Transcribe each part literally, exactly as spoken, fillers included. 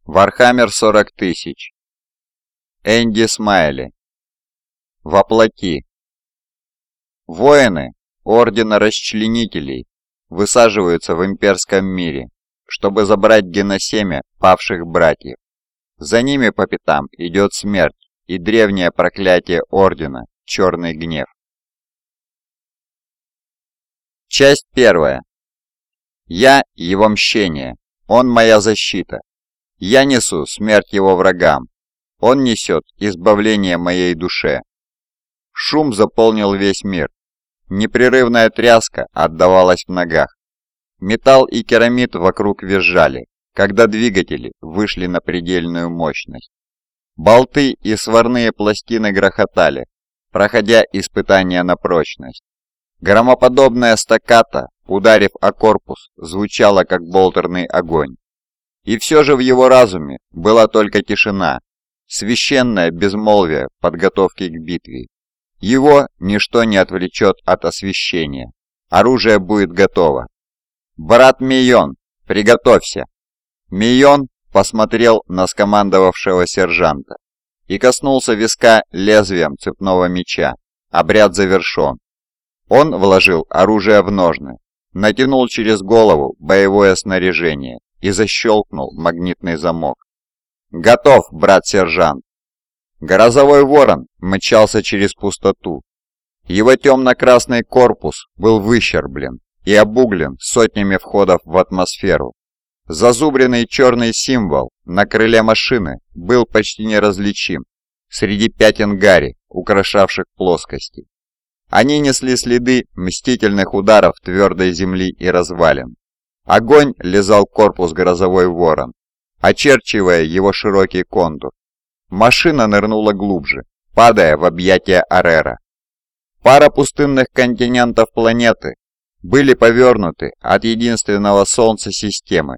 Вархаммер сорок тысяч. Энди Смайли. Воплоти. Воины Ордена Расчленителей высаживаются в имперском мире, чтобы забрать геносемя павших братьев. За ними по пятам идет смерть и древнее проклятие Ордена – Черный Гнев. Часть первая. Я – его мщение, он моя защита. Я несу смерть его врагам, он несет избавление моей душе. Шум заполнил весь мир. Непрерывная тряска отдавалась в ногах. Металл и керамид вокруг визжали, когда двигатели вышли на предельную мощность. Болты и сварные пластины грохотали, проходя испытания на прочность. Громоподобная стаккато, ударив о корпус, звучала как болтерный огонь. И все же в его разуме была только тишина, священное безмолвие подготовки к битве. Его ничто не отвлечет от освящения. Оружие будет готово. «Брат Мейон, приготовься!» Мейон посмотрел на скомандовавшего сержанта и коснулся виска лезвием цепного меча. Обряд завершен. Он вложил оружие в ножны, натянул через голову боевое снаряжение и защелкнул магнитный замок. «Готов, брат-сержант!» Грозовой ворон мчался через пустоту. Его темно-красный корпус был выщерблен и обуглен сотнями входов в атмосферу. Зазубренный черный символ на крыле машины был почти неразличим среди пятен гари, украшавших плоскости. Они несли следы мстительных ударов твердой земли и развалин. Огонь лизал корпус грозовой ворон, очерчивая его широкий контур. Машина нырнула глубже, падая в объятия Арера. Пара пустынных континентов планеты были повернуты от единственного солнца системы.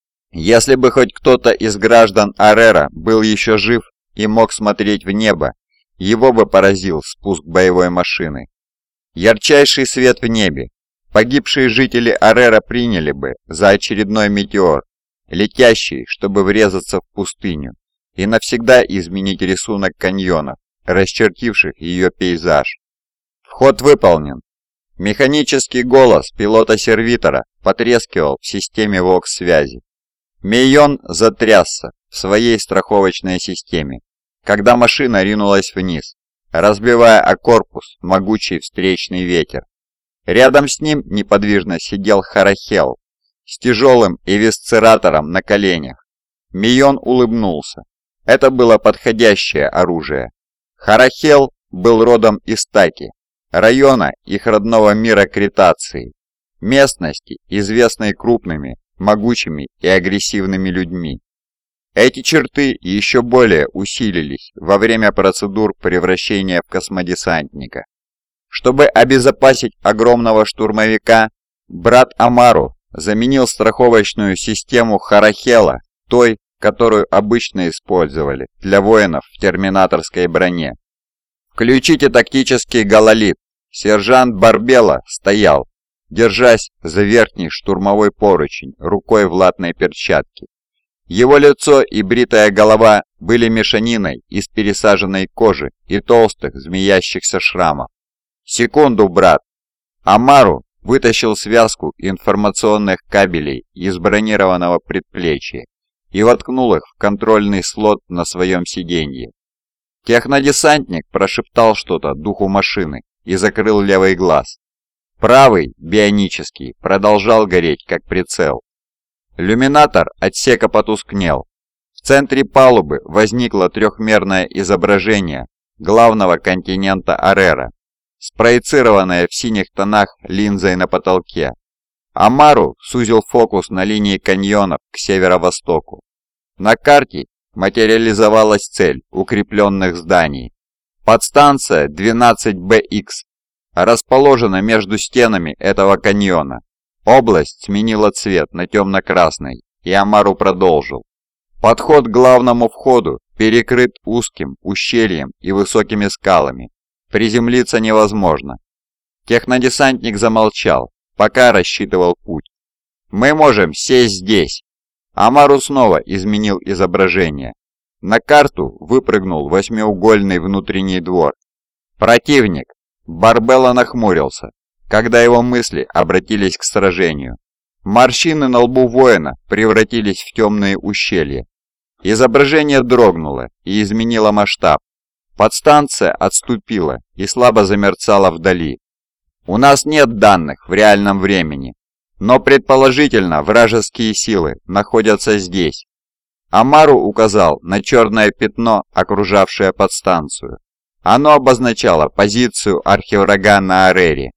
Если бы хоть кто-то из граждан Арера был еще жив и мог смотреть в небо, его бы поразил спуск боевой машины. Ярчайший свет в небе. Погибшие жители Арера приняли бы за очередной метеор, летящий, чтобы врезаться в пустыню и навсегда изменить рисунок каньонов, расчертивших ее пейзаж. Вход выполнен. Механический голос пилота-сервитора потрескивал в системе ВОКС-связи. Мейон затрясся в своей страховочной системе, когда машина ринулась вниз, разбивая о корпус могучий встречный ветер. Рядом с ним неподвижно сидел Харахел с тяжелым эвисцератором на коленях. Мейон улыбнулся. Это было подходящее оружие. Харахел был родом из Таки, района их родного мира Кретации, местности, известной крупными, могучими и агрессивными людьми. Эти черты еще более усилились во время процедур превращения в космодесантника. Чтобы обезопасить огромного штурмовика, брат Амару заменил страховочную систему Харахела той, которую обычно использовали для воинов в терминаторской броне. «Включите тактический гололит!» Сержант Барбела стоял, держась за верхний штурмовой поручень рукой в латной перчатке. Его лицо и бритая голова были мешаниной из пересаженной кожи и толстых змеящихся шрамов. «Секунду, брат!» Амару вытащил связку информационных кабелей из бронированного предплечья и воткнул их в контрольный слот на своем сиденье. Технодесантник прошептал что-то духу машины и закрыл левый глаз. Правый, бионический, продолжал гореть, как прицел. Люминатор отсека потускнел. В центре палубы возникло трехмерное изображение главного континента Арера, спроецированное в синих тонах линзой на потолке. Амару сузил фокус на линии каньонов к северо-востоку. На карте материализовалась цель укрепленных зданий. Подстанция двенадцать бэ икс расположена между стенами этого каньона. Область сменила цвет на темно-красный, и Амару продолжил. Подход к главному входу перекрыт узким ущельем и высокими скалами. Приземлиться невозможно. Технодесантник замолчал, пока рассчитывал путь. «Мы можем сесть здесь». Амару снова изменил изображение. На карту выпрыгнул восьмиугольный внутренний двор. «Противник!» Барбелла нахмурился, когда его мысли обратились к сражению. Морщины на лбу воина превратились в темные ущелья. Изображение дрогнуло и изменило масштаб. Подстанция отступила и слабо замерцала вдали. «У нас нет данных в реальном времени, но предположительно вражеские силы находятся здесь». Амару указал на черное пятно, окружавшее подстанцию. Оно обозначало позицию архиврага на Арере.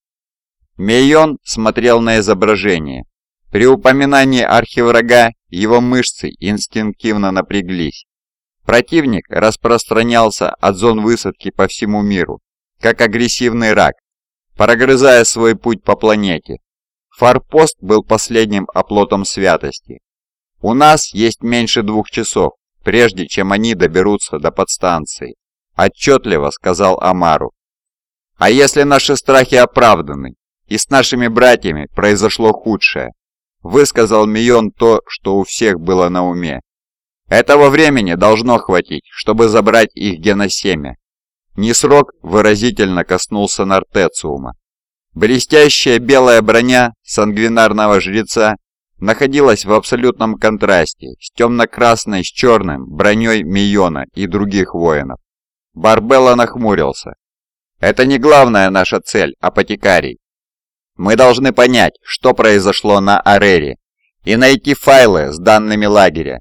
Мейон смотрел на изображение. При упоминании архиврага его мышцы инстинктивно напряглись. Противник распространялся от зон высадки по всему миру, как агрессивный рак, прогрызая свой путь по планете. Форпост был последним оплотом святости. «У нас есть меньше двух часов, прежде чем они доберутся до подстанции», – отчетливо сказал Амару. «А если наши страхи оправданы, и с нашими братьями произошло худшее?» – высказал Мейон то, что у всех было на уме. «Этого времени должно хватить, чтобы забрать их геносемя». Нисрок выразительно коснулся Нортециума. Блестящая белая броня сангвинарного жреца находилась в абсолютном контрасте с темно-красной с черным броней Мейона и других воинов. Барбелла нахмурился. «Это не главная наша цель, апотекарий. Мы должны понять, что произошло на Арере, и найти файлы с данными лагеря».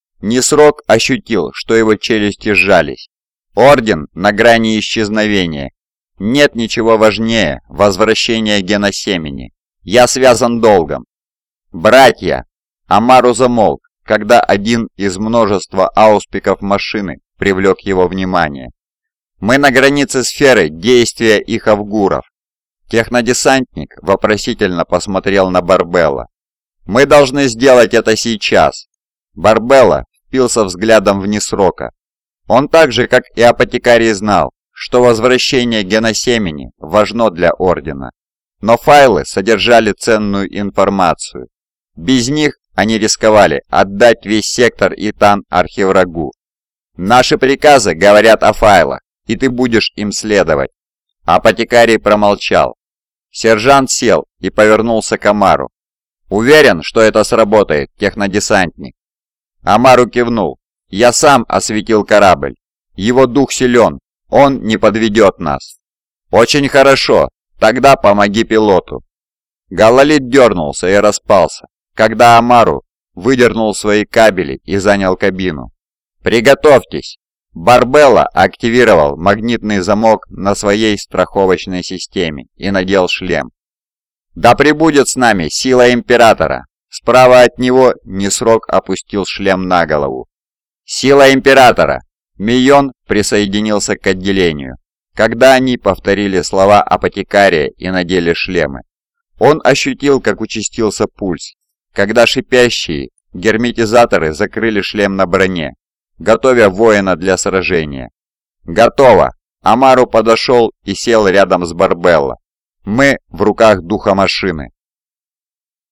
Нисрок ощутил, что его челюсти сжались. Орден на грани исчезновения. Нет ничего важнее возвращения геносемени. Я связан долгом. «Братья!» Амару замолк, когда один из множества ауспиков машины привлек его внимание. «Мы на границе сферы действия их авгуров». Технодесантник вопросительно посмотрел на Барбелла. «Мы должны сделать это сейчас». Барбелла впился взглядом в Нисрока. Он так же, как и апотекарий, знал, что возвращение геносемени важно для Ордена. Но файлы содержали ценную информацию. Без них они рисковали отдать весь сектор Итан архиврагу. «Наши приказы говорят о файлах, и ты будешь им следовать». Апотекарий промолчал. Сержант сел и повернулся к Амару. «Уверен, что это сработает, технодесантник?» Амару кивнул. «Я сам осветил корабль. Его дух силен, он не подведет нас». «Очень хорошо, тогда помоги пилоту». Гололит дернулся и распался, когда Амару выдернул свои кабели и занял кабину. «Приготовьтесь!» Барбелла активировал магнитный замок на своей страховочной системе и надел шлем. «Да пребудет с нами сила Императора!» Справа от него Нисрок опустил шлем на голову. «Сила Императора!» Мейон присоединился к отделению, когда они повторили слова апотекария и надели шлемы. Он ощутил, как участился пульс, когда шипящие герметизаторы закрыли шлем на броне, готовя воина для сражения. «Готово!» Амару подошел и сел рядом с Барбелло. «Мы в руках духа машины».